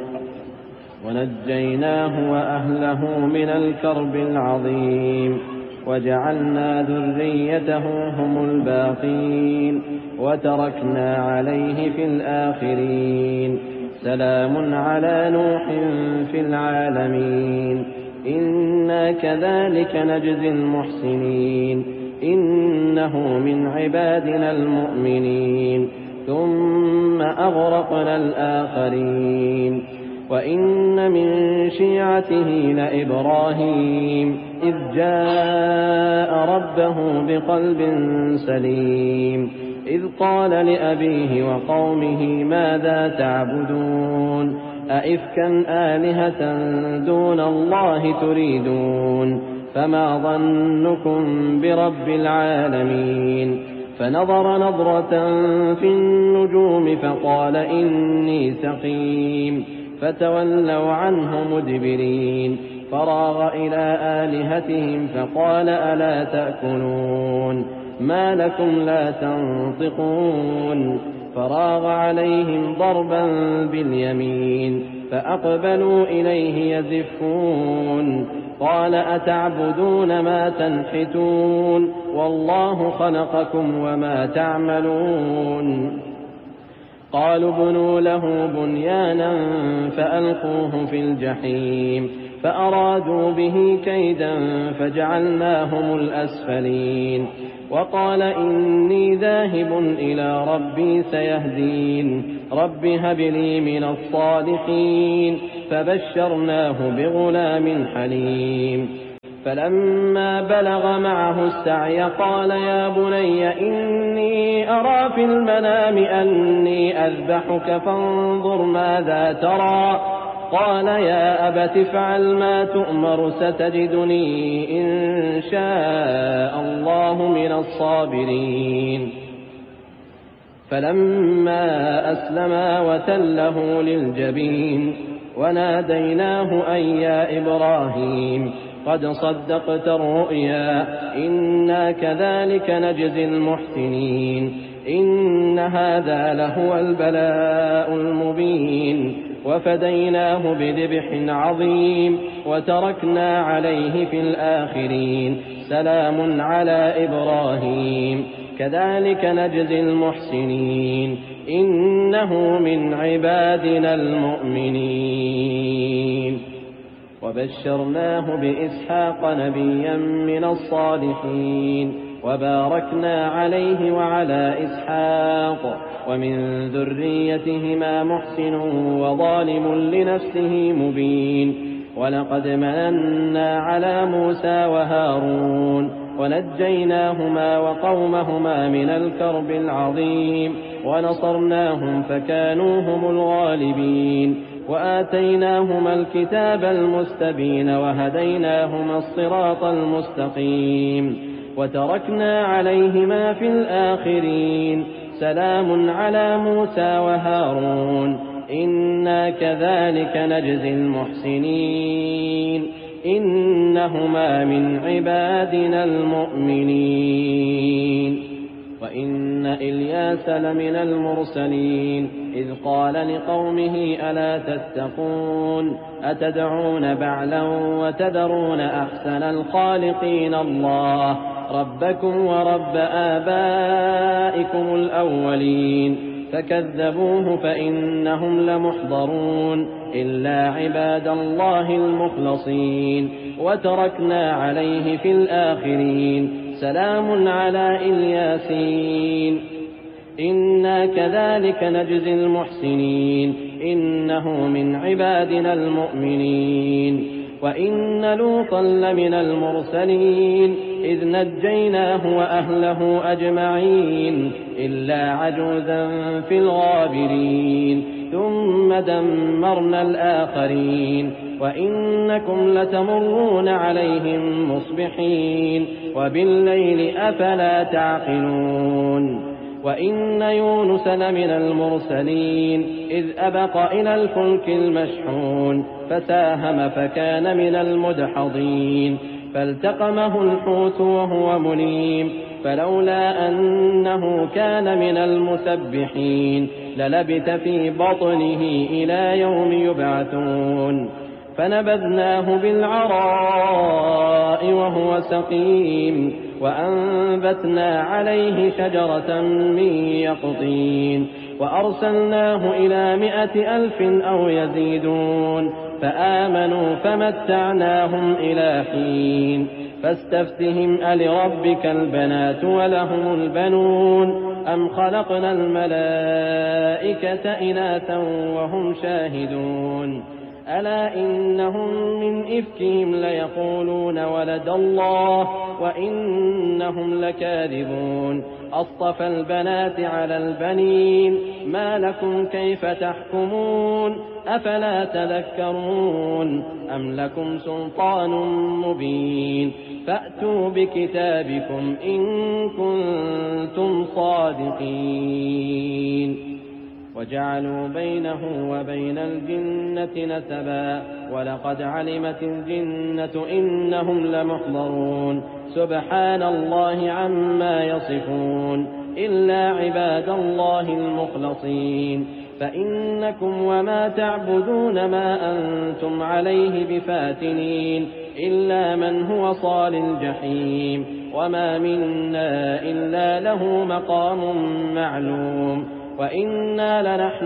ونجيناه وأهله من الكرب العظيم وجعلنا ذريته هم الباقين وتركنا عليه في الآخرين سلام على نوح في العالمين إنا كذلك نجزي المحسنين إنه من عبادنا المؤمنين ثم أغرقنا الآخرين وإن من شيعته لإبراهيم إذ جاء ربه بقلب سليم إذ قال لأبيه وقومه ماذا تعبدون أئفكا آلهة دون الله تريدون فما ظنكم برب العالمين فنظر نظرة في النجوم فقال إني سقيم فتولوا عنه مدبرين فراغ إلى آلهتهم فقال ألا تأكلون ما لكم لا تنطقون فراغ عليهم ضربا باليمين فأقبلوا إليه يزفون قال أتعبدون ما تنحتون والله خلقكم وما تعملون قالوا بنوا له بنيانا فألقوه في الجحيم فأرادوا به كيدا فجعلناهم الأسفلين وقال إني ذاهب إلى ربي سيهدين رب هب لي من الصالحين فبشرناه بغلام حليم فلما بلغ معه السعي قال يا بني إني أرى في المنام أني أذبحك فانظر ماذا ترى قال يا أبت افعل ما تؤمر ستجدني إن شاء الله من الصابرين فلما أسلما وتله للجبين وناديناه أن يا إبراهيم قد صدقت الرؤيا إنا كذلك نجزي المحسنين إن هذا لهو البلاء المبين وفديناه بذبح عظيم وتركنا عليه في الآخرين سلام على إبراهيم كذلك نجزي المحسنين إنه من عبادنا المؤمنين وبشرناه بإسحاق نبيا من الصالحين وباركنا عليه وعلى إسحاق ومن ذريتهما محسن وظالم لنفسه مبين ولقد مننا على موسى وهارون ونجيناهما وقومهما من الكرب العظيم ونصرناهم فكانوا هم الغالبين وآتيناهما الكتاب المستبين وهديناهما الصراط المستقيم وتركنا عليهما في الآخرين سلام على موسى وهارون إنا كذلك نجزي المحسنين إنهما من عبادنا المؤمنين وإن إلياس لمن المرسلين إذ قال لقومه ألا تتقون أتدعون بعلا وتذرون أحسن الخالقين الله ربكم ورب آبائكم الأولين فكذبوه فإنهم لمحضرون إلا عباد الله المخلصين وتركنا عليه في الآخرين سلام على إلياسين إنا كذلك نجزي المحسنين إنه من عبادنا المؤمنين وإن لوطا لمن المرسلين إذ نجيناه وأهله أجمعين إلا عجوزا في الغابرين ثم دمرنا الآخرين وإنكم لتمرون عليهم مصبحين وبالليل أفلا تعقلون وإن يونس لمن المرسلين إذ أبق إلى الفلك المشحون فساهم فكان من المدحضين فالتقمه الحوت وهو مليم فلولا أنه كان من المسبحين للبث في بطنه إلى يوم يبعثون فنبذناه بالعراء وهو سقيم وأنبتنا عليه شجرة من يقطين وأرسلناه إلى مائة ألف أو يزيدون فآمنوا فمتعناهم إلى حين فاستفتهم ألربك البنات ولهم البنون أم خلقنا الملائكة إناثا وهم شاهدون ألا إنهم من إفكهم ليقولون ولد الله وإنهم لكاذبون أصطفى البنات على البنين ما لكم كيف تحكمون أفلا تذكرون أم لكم سلطان مبين فأتوا بكتابكم إن كنتم صادقين وجعلوا بينه وبين الجنة نسبا ولقد علمت الجنة إنهم لمحضرون سبحان الله عما يصفون إلا عباد الله المخلصين فإنكم وما تعبدون ما أنتم عليه بفاتنين إلا من هو صال الجحيم وما منا إلا له مقام معلوم وإنا لنحن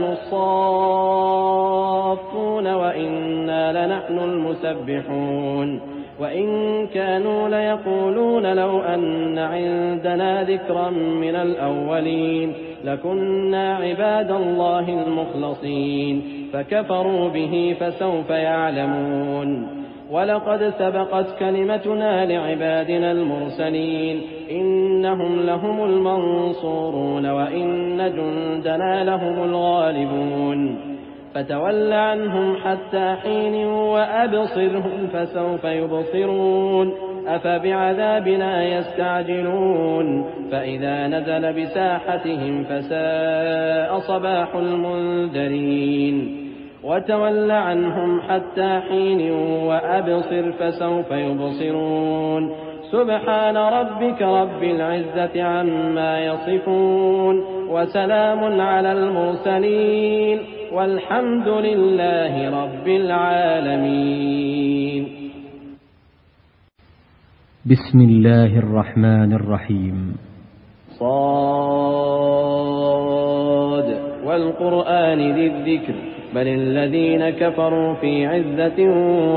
الصافون وإنا لنحن المسبحون وإن كانوا ليقولون لو أن عندنا ذكرا من الأولين لكنا عباد الله المخلصين فكفروا به فسوف يعلمون ولقد سبقت كلمتنا لعبادنا المرسلين إنهم لهم المنصورون وإن جندنا لهم الغالبون فتول عنهم حتى حين وأبصرهم فسوف يبصرون أفبعذابنا يستعجلون فإذا نزل بساحتهم فساء صباح المنذرين وتول عنهم حتى حين وأبصر فسوف يبصرون سبحان ربك رب العزة عما يصفون وسلام على المرسلين والحمد لله رب العالمين. بسم الله الرحمن الرحيم. صاد والقرآن ذي الذكر بل الذين كفروا في عزة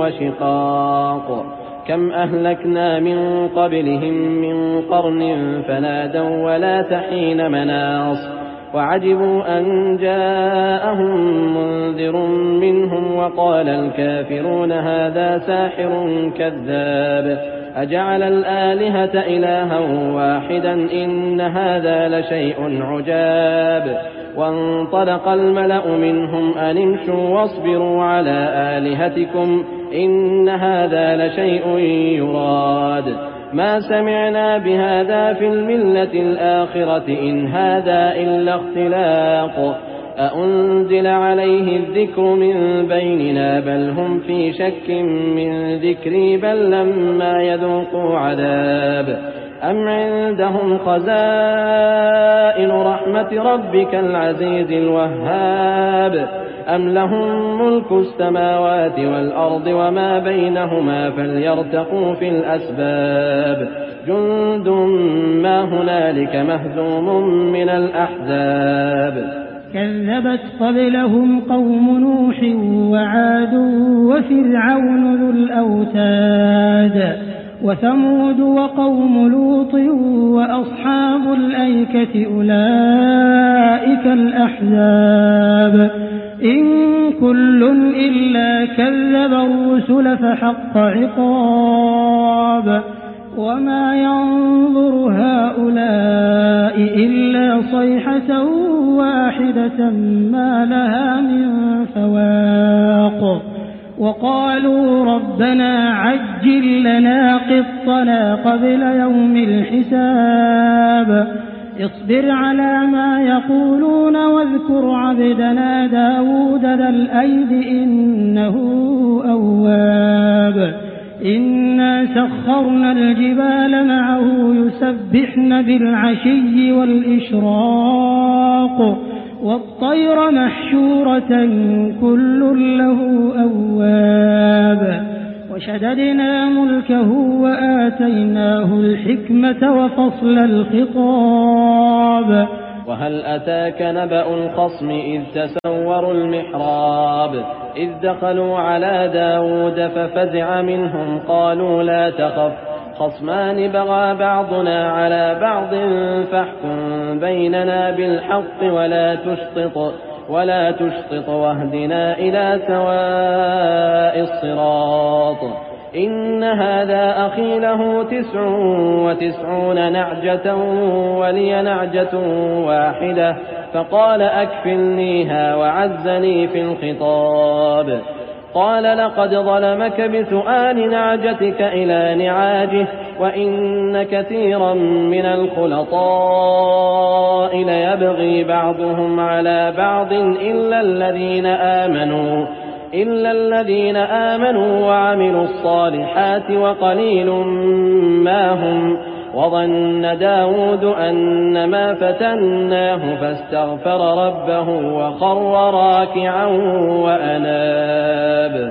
وشقاق كم أهلكنا من قبلهم من قرن فنادوا ولا تحين مناص وعجبوا أن جاءهم منذر منهم وقال الكافرون هذا ساحر كذاب أجعل الآلهة إلها واحدا إن هذا لشيء عجاب وانطلق الملأ منهم أن امشوا واصبروا على آلهتكم إن هذا لشيء يراد ما سمعنا بهذا في الملة الآخرة إن هذا إلا اختلاق أأنزل عليه الذكر من بيننا بل هم في شك من ذكري بل لما يذوقوا عذاب أم عندهم خزائن رحمة ربك العزيز الوهاب أم لهم ملك السماوات والأرض وما بينهما فليرتقوا في الأسباب جند ما هنالك مهزوم من الأحزاب كذبت قبلهم قوم نوح وعاد وفرعون ذو الأوتاد وثمود وقوم لوط وأصحاب الأيكة أولئك الأحزاب إن كل إلا كذب الرسل فحق عقاب وما ينظر هؤلاء إلا صيحة واحدة ما لها من فواق وقالوا ربنا عجل لنا قطنا قبل يوم الحساب اصبر على ما يقولون واذكر عبدنا داود ذا الأيد إنه أواب إنا سخرنا الجبال معه يسبحن بالعشي والإشراق والطير محشورة كل له أواب وشددنا ملكه وآتيناه الحكمة وفصل الخطاب وهل أتاك نبأ الخصم إذ تسوروا المحراب إذ دخلوا على داود ففزع منهم قالوا لا تخف خصمان بغى بعضنا على بعض فاحكم بيننا بالحق ولا تشطط ولا تشطط واهدنا إلى سواء الصراط إن هذا أخي له تسع وتسعون نعجة ولي نعجة واحدة فقال أكفلنيها وعزني في الخطاب قال لقد ظلمك بسؤال نعجتك إلى نعاجه وإن كثيرا من الخلطاء ليبغي بعضهم على بعض إلا الذين آمنوا إلا الذين آمنوا وعملوا الصالحات وقليل ما هم. وظن داود أنما فتناه فاستغفر ربه وخر راكعا وأناب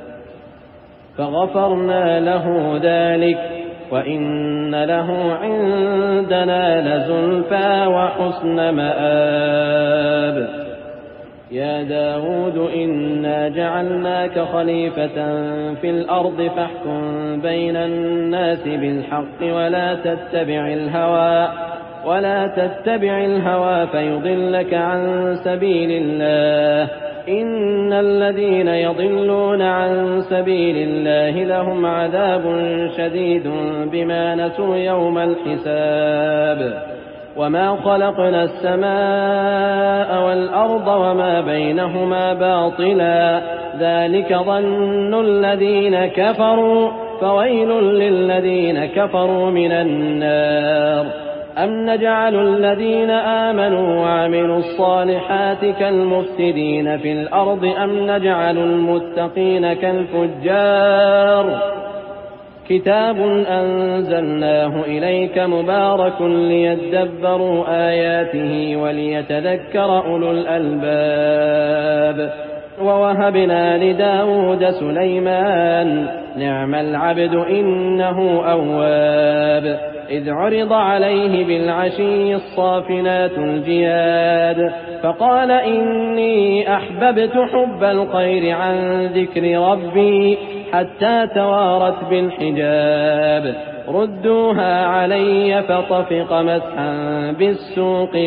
فغفرنا له ذلك وإن له عندنا لزلفى وحسن مآب. يا داود إنا جعلناك خليفة في الأرض فاحكم بين الناس بالحق ولا تتبع الهوى ولا تتبع الهوى فيضلك عن سبيل الله. إن الذين يضلون عن سبيل الله لهم عذاب شديد بما نسوا يوم الحساب. وما خلقنا السماء والأرض وما بينهما باطلا ذلك ظن الذين كفروا فويل للذين كفروا من النار. أم نجعل الذين آمنوا وعملوا الصالحات كالمفسدين في الأرض أم نجعل المتقين كالفجار. كتاب أنزلناه إليك مبارك ليدبروا آياته وليتذكر أولو الألباب. ووهبنا لداود سليمان نعم العبد إنه أواب. إذ عرض عليه بالعشي الصافنات الجياد فقال إني أحببت حب الخير عن ذكر ربي حتى توارت بالحجاب. ردوها علي فطفق مسحا بالسوق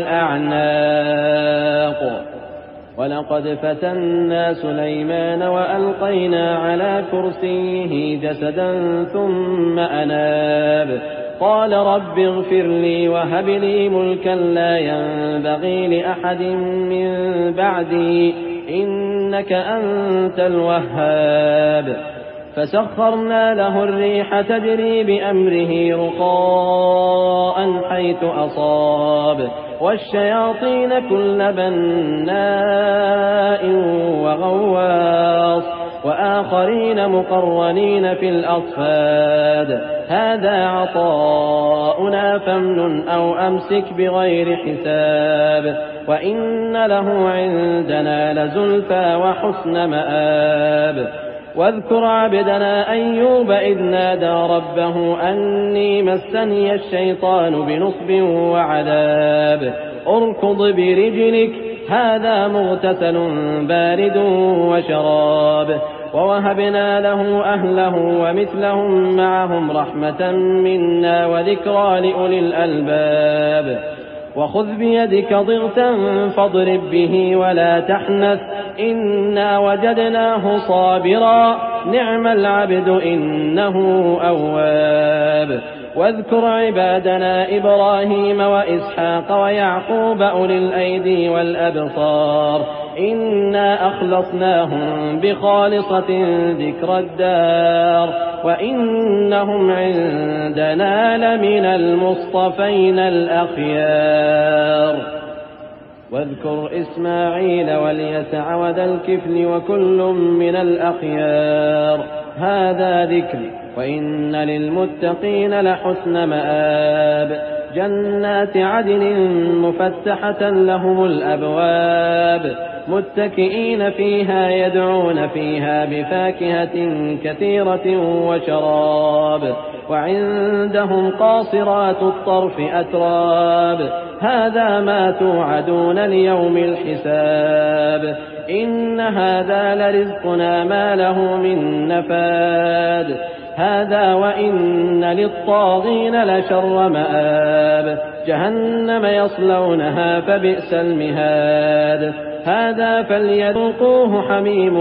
والأعناق. ولقد فتنا سليمان وألقينا على كرسيه جسدا ثم أناب. قال رب اغفر لي وهب لي ملكا لا ينبغي لأحد من بعدي إنك أنت الوهاب. فسخرنا له الريح تجري بأمره رخاء حيث أصاب والشياطين كل بناء وغواص وآخرين مقرنين في الأصفاد. هذا عطاؤنا فامنن أو أمسك بغير حساب. وإن له عندنا لزلفى وحسن مآب. واذكر عبدنا أيوب إذ نادى ربه أني مسني الشيطان بنصب وعذاب. اركض برجلك هذا مغتسل بارد وشراب. ووهبنا له أهله ومثلهم معهم رحمة منا وذكرى لأولي الألباب. وخذ بيدك ضغثا فاضرب به ولا تحنث إنا وجدناه صابرا نعم العبد إنه أواب. واذكر عبادنا إبراهيم وإسحاق ويعقوب أولي الأيدي والأبصار إنا أخلصناهم بخالصة ذكر الدار وإنهم عندنا لمن المصطفين الأخيار. واذكر إسماعيل واليسع وذا الكفل وكل من الأخيار هذا ذكر وإن للمتقين لحسن مآب. جنات عدن مفتحة لهم الأبواب متكئين فيها يدعون فيها بفاكهة كثيرة وشراب. وعندهم قاصرات الطرف أتراب هذا ما توعدون ليوم الحساب. إن هذا لرزقنا ما له من نفاد. هذا وإن للطاغين لشر مآب. جهنم يصلونها فبئس المهاد. هذا فليذوقوه حميم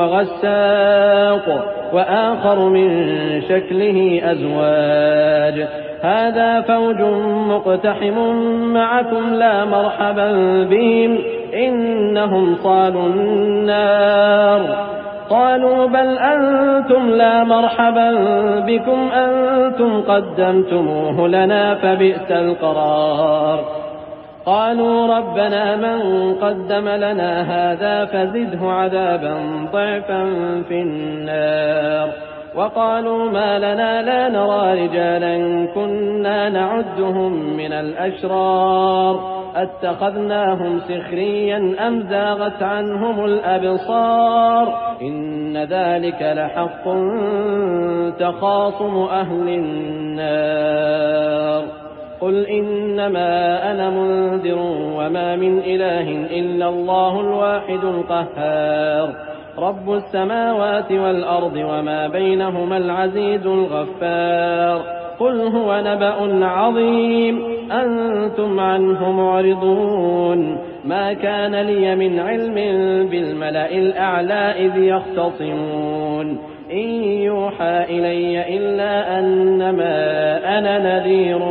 وغساق وآخر من شكله أزواج. هذا فوج مقتحم معكم لا مرحبا بهم إنهم صالوا النار. قالوا بل أنتم لا مرحبا بكم أنتم قدمتموه لنا فبئس القرار. قالوا ربنا من قدم لنا هذا فزده عذابا ضعفا في النار. وقالوا ما لنا لا نرى رجالا كنا نعدهم من الأشرار أتخذناهم سخريا أم زاغت عنهم الأبصار إن ذلك لحق تخاصم أهل النار. قل إنما أنا منذر وما من إله إلا الله الواحد القهار رب السماوات والأرض وما بينهما العزيز الغفار. قل هو نبأ عظيم أنتم عنه معرضون ما كان لي من علم بالملأ الأعلى إذ يختصمون إن يوحى إلي إلا أنما أنا نذير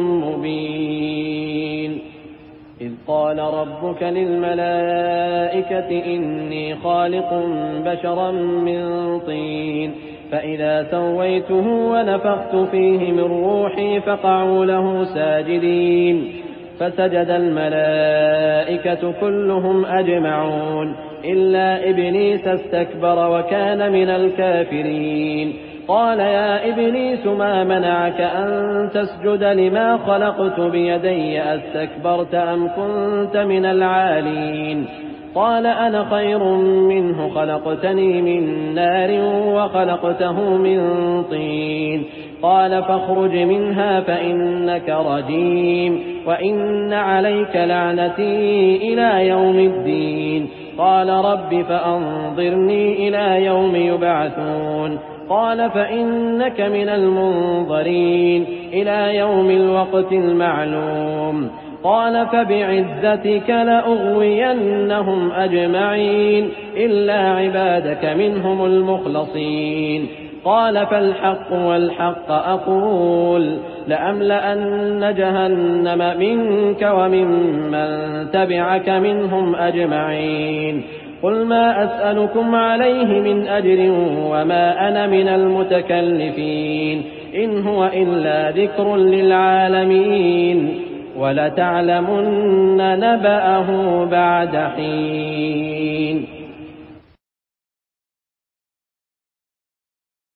مبين. إذ قال ربك للملائكة إني خالق بشرا من طين فإذا سويته ونفخت فيه من روحي فقعوا له ساجدين فسجد الملائكة كلهم أجمعون إلا إبليس استكبر وكان من الكافرين. قال يا إبليس ما منعك أن تسجد لما خلقت بيدي أستكبرت أم كنت من العالين؟ قال أنا خير منه خلقتني من نار وخلقته من طين. قال فاخرج منها فإنك رجيم وإن عليك لعنتي إلى يوم الدين. قال رب فأنظرني إلى يوم يبعثون. قال فإنك من المنظرين إلى يوم الوقت المعلوم. قال فبعزتك لأغوينهم أجمعين إلا عبادك منهم المخلصين. قال فالحق والحق أقول لأملأن جهنم منك وممن تبعك منهم أجمعين. قل ما أسألكم عليه من أجر وما أنا من المتكلفين إن هو إلا ذكر للعالمين ولتعلمن نبأه بعد حين.